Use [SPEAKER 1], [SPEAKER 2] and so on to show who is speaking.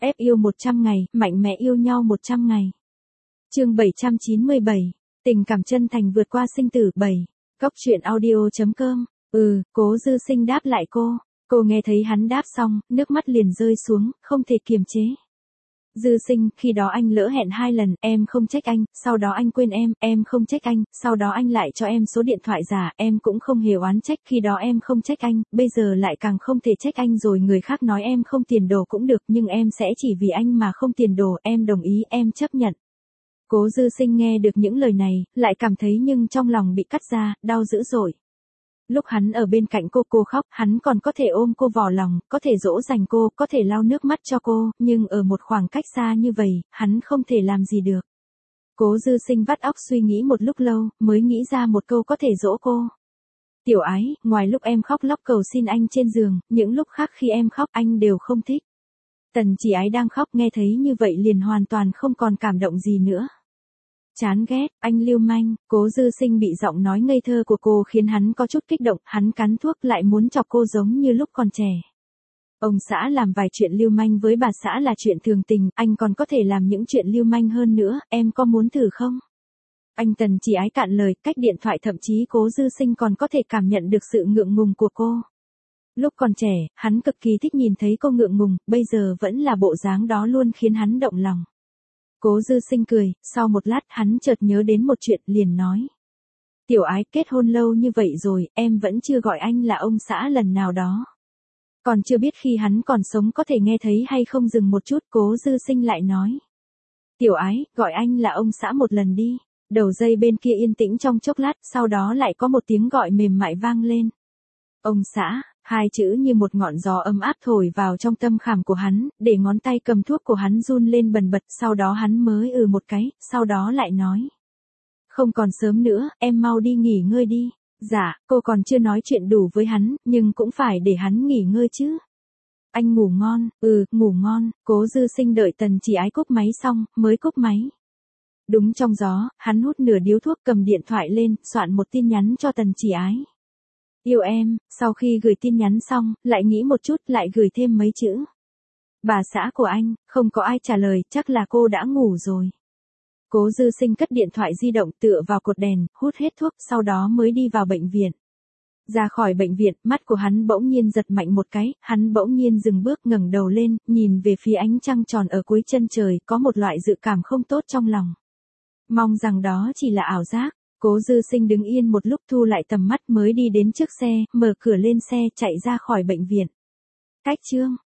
[SPEAKER 1] Ép yêu 100 ngày, mạnh mẽ yêu nhau 100 ngày. Chương 797, tình cảm chân thành vượt qua sinh tử 7. Cóc truyện audio.com. Cố Dư Sinh đáp lại cô. Cô nghe thấy hắn đáp xong, nước mắt liền rơi xuống, không thể kiềm chế. Dư Sinh, khi đó anh lỡ hẹn 2 lần, em không trách anh, sau đó anh quên em không trách anh, sau đó anh lại cho em số điện thoại giả, em cũng không hề oán trách, khi đó em không trách anh, bây giờ lại càng không thể trách anh rồi. Người khác nói em không tiền đồ cũng được, nhưng em sẽ chỉ vì anh mà không tiền đồ, em đồng ý, em chấp nhận. Cố Dư Sinh nghe được những lời này, lại cảm thấy nhưng trong lòng bị cắt ra, đau dữ dội. Lúc hắn ở bên cạnh cô khóc, hắn còn có thể ôm cô vào lòng, có thể dỗ dành cô, có thể lau nước mắt cho cô, nhưng ở một khoảng cách xa như vậy, hắn không thể làm gì được. Cố Dư Sinh vắt óc suy nghĩ một lúc lâu, mới nghĩ ra một câu có thể dỗ cô. Tiểu Ái, ngoài lúc em khóc lóc cầu xin anh trên giường, những lúc khác khi em khóc anh đều không thích. Tần Chỉ Ái đang khóc nghe thấy như vậy liền hoàn toàn không còn cảm động gì nữa. Chán ghét, anh lưu manh. Cố Dư Sinh bị giọng nói ngây thơ của cô khiến hắn có chút kích động, hắn cắn thuốc lại muốn chọc cô giống như lúc còn trẻ. Ông xã làm vài chuyện lưu manh với bà xã là chuyện thường tình, anh còn có thể làm những chuyện lưu manh hơn nữa, em có muốn thử không? Anh Tần Chỉ Ái cạn lời, cách điện thoại thậm chí Cố Dư Sinh còn có thể cảm nhận được sự ngượng ngùng của cô. Lúc còn trẻ, hắn cực kỳ thích nhìn thấy cô ngượng ngùng, bây giờ vẫn là bộ dáng đó luôn khiến hắn động lòng. Cố Dư Sinh cười, sau một lát hắn chợt nhớ đến một chuyện liền nói. Tiểu Ái, kết hôn lâu như vậy rồi, em vẫn chưa gọi anh là ông xã lần nào đó. Còn chưa biết khi hắn còn sống có thể nghe thấy hay không. Dừng một chút, Cố Dư Sinh lại nói. Tiểu Ái, gọi anh là ông xã một lần đi. Đầu dây bên kia yên tĩnh trong chốc lát, sau đó lại có một tiếng gọi mềm mại vang lên. Ông xã. Hai chữ như một ngọn gió ấm áp thổi vào trong tâm khảm của hắn, để ngón tay cầm thuốc của hắn run lên bần bật, sau đó hắn mới một cái, sau đó lại nói. Không còn sớm nữa, em mau đi nghỉ ngơi đi. Dạ, cô còn chưa nói chuyện đủ với hắn, nhưng cũng phải để hắn nghỉ ngơi chứ. Anh ngủ ngon, ngủ ngon. Cố Dư Sinh đợi Tần Chỉ Ái cúp máy xong, mới cúp máy. Đúng trong gió, hắn hút nửa điếu thuốc cầm điện thoại lên, soạn một tin nhắn cho Tần Chỉ Ái. Yêu em. Sau khi gửi tin nhắn xong, lại nghĩ một chút, lại gửi thêm mấy chữ. Bà xã của anh. Không có ai trả lời, chắc là cô đã ngủ rồi. Cố Dư Sinh cất điện thoại di động tựa vào cột đèn, hút hết thuốc, sau đó mới đi vào bệnh viện. Ra khỏi bệnh viện, mắt của hắn bỗng nhiên giật mạnh một cái, hắn bỗng nhiên dừng bước ngẩng đầu lên, nhìn về phía ánh trăng tròn ở cuối chân trời, có một loại dự cảm không tốt trong lòng. Mong rằng đó chỉ là ảo giác. Cố Dư Sinh đứng yên một lúc thu lại tầm mắt mới đi đến trước xe, mở cửa lên xe chạy ra khỏi bệnh viện. Cách chương